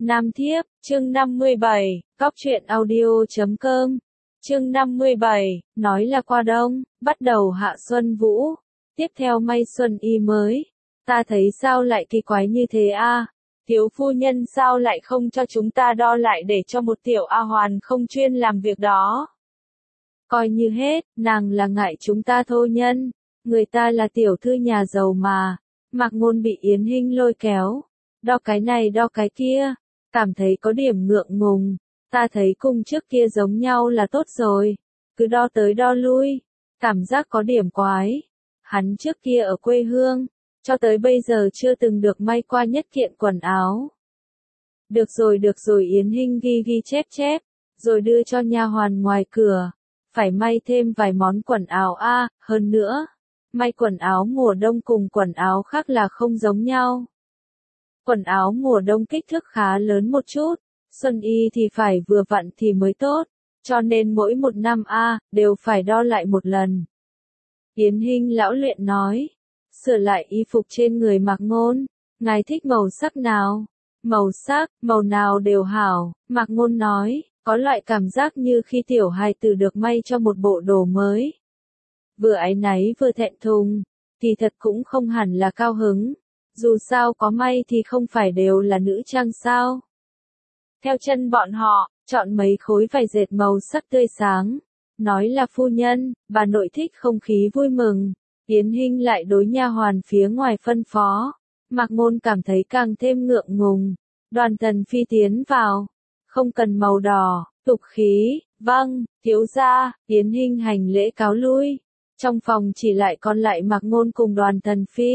Nam Thiếp, chương 57, Cóc truyện audio.com. Chương 57, nói là qua đông, bắt đầu hạ xuân vũ, tiếp theo may xuân y mới. Ta thấy sao lại kỳ quái như thế a? Thiếu phu nhân sao lại không cho chúng ta đo lại để cho một tiểu A Hoàn không chuyên làm việc đó? Coi như hết, nàng là ngại chúng ta thô nhân, người ta là tiểu thư nhà giàu mà. Mạc Ngôn bị Yến Hinh lôi kéo, đo cái này đo cái kia, cảm thấy có điểm ngượng ngùng. Ta thấy cùng trước kia giống nhau là tốt rồi, cứ đo tới đo lui, cảm giác có điểm quái. Hắn trước kia ở quê hương, cho tới bây giờ chưa từng được may qua nhất kiện quần áo. Được rồi Yến Hinh ghi ghi chép, rồi đưa cho nha hoàn ngoài cửa. Phải may thêm vài món quần áo a, hơn nữa, may quần áo mùa đông cùng quần áo khác là không giống nhau. Quần áo mùa đông kích thước khá lớn một chút, xuân y thì phải vừa vặn thì mới tốt, cho nên mỗi một năm đều phải đo lại một lần. Yến Hinh lão luyện nói, sửa lại y phục trên người Mạc Ngôn, ngài thích màu sắc nào? Màu sắc, màu nào đều hảo, Mạc Ngôn nói, có loại cảm giác như khi tiểu hài tử được may cho một bộ đồ mới. Vừa áy náy vừa thẹn thùng, thì thật cũng không hẳn là cao hứng, dù sao có may thì không phải đều là nữ trang sao. Theo chân bọn họ, chọn mấy khối vải dệt màu sắc tươi sáng, nói là phu nhân, bà nội thích không khí vui mừng. Yến Hinh lại đối nha hoàn phía ngoài phân phó, Mạc Ngôn cảm thấy càng thêm ngượng ngùng. Đoàn Tần Phi tiến vào, không cần màu đỏ, tục khí, vâng, thiếu gia. Yến Hinh hành lễ cáo lui, trong phòng chỉ lại còn lại Mạc Ngôn cùng Đoàn Tần Phi.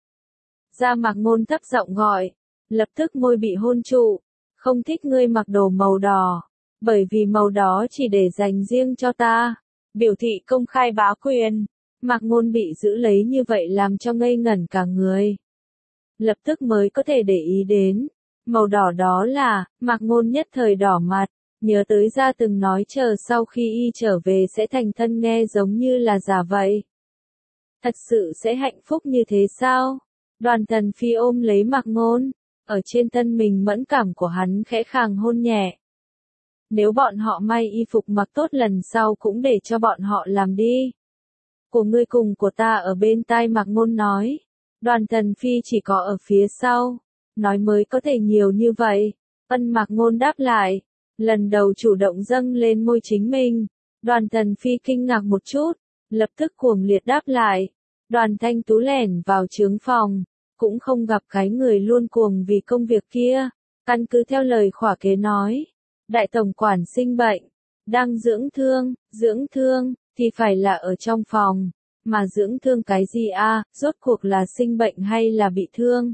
Ra Mạc Ngôn thấp giọng gọi, lập tức môi bị hôn trụ, không thích ngươi mặc đồ màu đỏ, bởi vì màu đó chỉ để dành riêng cho ta, biểu thị công khai bá quyền. Mạc Ngôn bị giữ lấy như vậy làm cho ngây ngẩn cả người. Lập tức mới có thể để ý đến, màu đỏ đó là, Mạc Ngôn nhất thời đỏ mặt, nhớ tới ra từng nói chờ sau khi y trở về sẽ thành thân nghe giống như là giả vậy. Thật sự sẽ hạnh phúc như thế sao? Đoàn Tần Phi ôm lấy Mạc Ngôn, ở trên thân mình mẫn cảm của hắn khẽ khàng hôn nhẹ. Nếu bọn họ may y phục mặc tốt lần sau cũng để cho bọn họ làm đi. Của ngươi cùng của ta ở bên tai Mạc Ngôn nói. Đoàn Tần Phi chỉ có ở phía sau, nói mới có thể nhiều như vậy. Mạc Ngôn đáp lại, lần đầu chủ động dâng lên môi chính mình. Đoàn Tần Phi kinh ngạc một chút, lập tức cuồng liệt đáp lại. Đoàn Thanh Tú lẻn vào trướng phòng, cũng không gặp cái người luôn cuồng vì công việc kia, căn cứ theo lời khỏa kế nói. Đại tổng quản sinh bệnh, đang dưỡng thương, thì phải là ở trong phòng, mà dưỡng thương cái gì rốt cuộc là sinh bệnh hay là bị thương?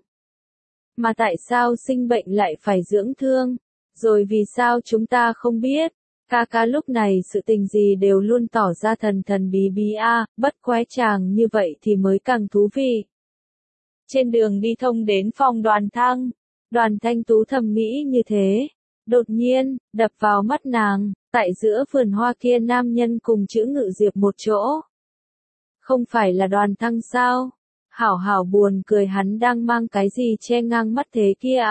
Mà tại sao sinh bệnh lại phải dưỡng thương? Rồi vì sao chúng ta không biết? Ca lúc này sự tình gì đều luôn tỏ ra thần thần bí bí bất quái chàng như vậy thì mới càng thú vị. Trên đường đi thông đến phòng Đoàn Thăng, Đoàn Thanh Tú thầm nghĩ như thế. Đột nhiên, đập vào mắt nàng, tại giữa vườn hoa kia nam nhân cùng chữ Ngự Diệp một chỗ. Không phải là Đoàn Thăng sao? Hảo buồn cười, hắn đang mang cái gì che ngang mắt thế kia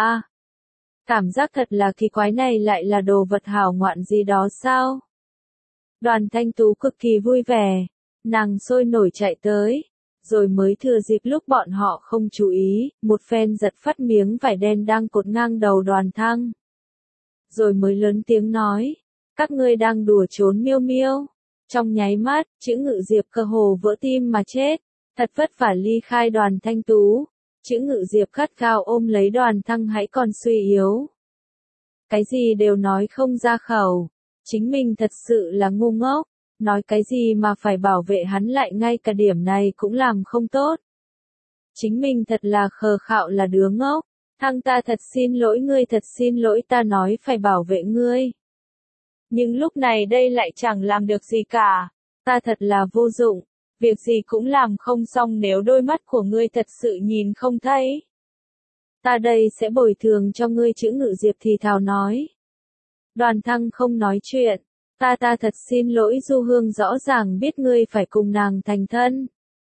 Cảm giác thật là kỳ quái, này lại là đồ vật hảo ngoạn gì đó sao? Đoàn Thanh Tú cực kỳ vui vẻ, nàng sôi nổi chạy tới, rồi mới thừa dịp lúc bọn họ không chú ý, một phen giật phát miếng vải đen đang cột ngang đầu Đoàn Thăng. Rồi mới lớn tiếng nói, các ngươi đang đùa trốn miêu miêu. Trong nháy mắt, chữ Ngự Diệp cơ hồ vỡ tim mà chết, thật vất vả ly khai Đoàn Thanh Tú. Chữ Ngự Diệp khát khao ôm lấy Đoàn Thăng hãy còn suy yếu. Cái gì đều nói không ra khẩu, chính mình thật sự là ngu ngốc, nói cái gì mà phải bảo vệ hắn lại ngay cả điểm này cũng làm không tốt. Chính mình thật là khờ khạo, là đứa ngốc. Thăng, ta thật xin lỗi ngươi, thật xin lỗi, ta nói phải bảo vệ ngươi. Nhưng lúc này đây lại chẳng làm được gì cả. Ta thật là vô dụng, việc gì cũng làm không xong nếu đôi mắt của ngươi thật sự nhìn không thấy. Ta đây sẽ bồi thường cho ngươi, chữ Ngự Diệp thì thào nói. Đoàn Thăng không nói chuyện. Ta thật xin lỗi Du Hương, rõ ràng biết ngươi phải cùng nàng thành thân.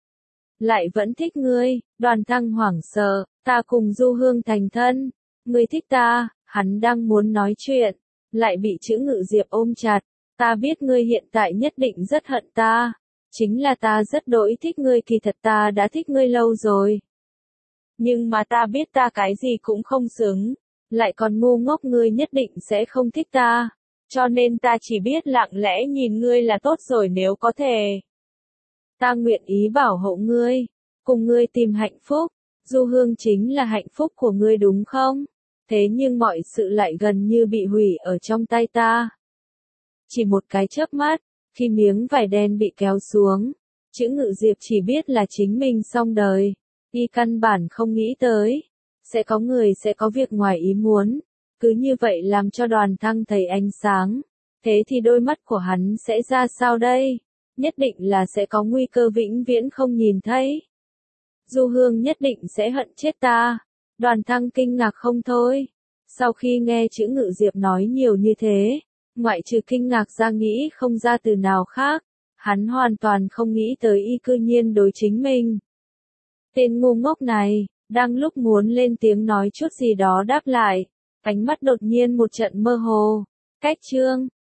Lại vẫn thích ngươi. Đoàn Thăng hoảng sợ, ta cùng Du Hương thành thân. Ngươi thích ta, Hắn đang muốn nói chuyện, lại bị chữ Ngự Diệp ôm chặt. Ta biết ngươi hiện tại nhất định rất hận ta. Chính là ta rất đỗi thích ngươi, kỳ thật ta đã thích ngươi lâu rồi. Nhưng mà ta biết ta cái gì cũng không xứng, lại còn ngu ngốc, ngươi nhất định sẽ không thích ta. Cho nên ta chỉ biết lặng lẽ nhìn ngươi là tốt rồi, nếu có thể. Ta nguyện ý bảo hộ ngươi, cùng ngươi tìm hạnh phúc. Du Hương chính là hạnh phúc của ngươi đúng không? Thế nhưng mọi sự lại gần như bị hủy ở trong tay ta. Chỉ một cái chớp mắt, khi miếng vải đen bị kéo xuống, chữ Ngự Diệp chỉ biết là chính mình xong đời. Y căn bản không nghĩ tới, sẽ có người sẽ có việc ngoài ý muốn. Cứ như vậy làm cho Đoàn Thăng thấy ánh sáng. Thế thì đôi mắt của hắn sẽ ra sao đây? Nhất định là sẽ có nguy cơ vĩnh viễn không nhìn thấy. Du Hương nhất định sẽ hận chết ta. Đoàn Thăng kinh ngạc không thôi. Sau khi nghe chữ Ngự Diệp nói nhiều như thế, ngoại trừ kinh ngạc ra nghĩ không ra từ nào khác. Hắn hoàn toàn không nghĩ tới y cư nhiên đối chính mình. Tên ngu ngốc này, đang lúc muốn lên tiếng nói chút gì đó đáp lại, ánh mắt đột nhiên một trận mơ hồ. Cách chương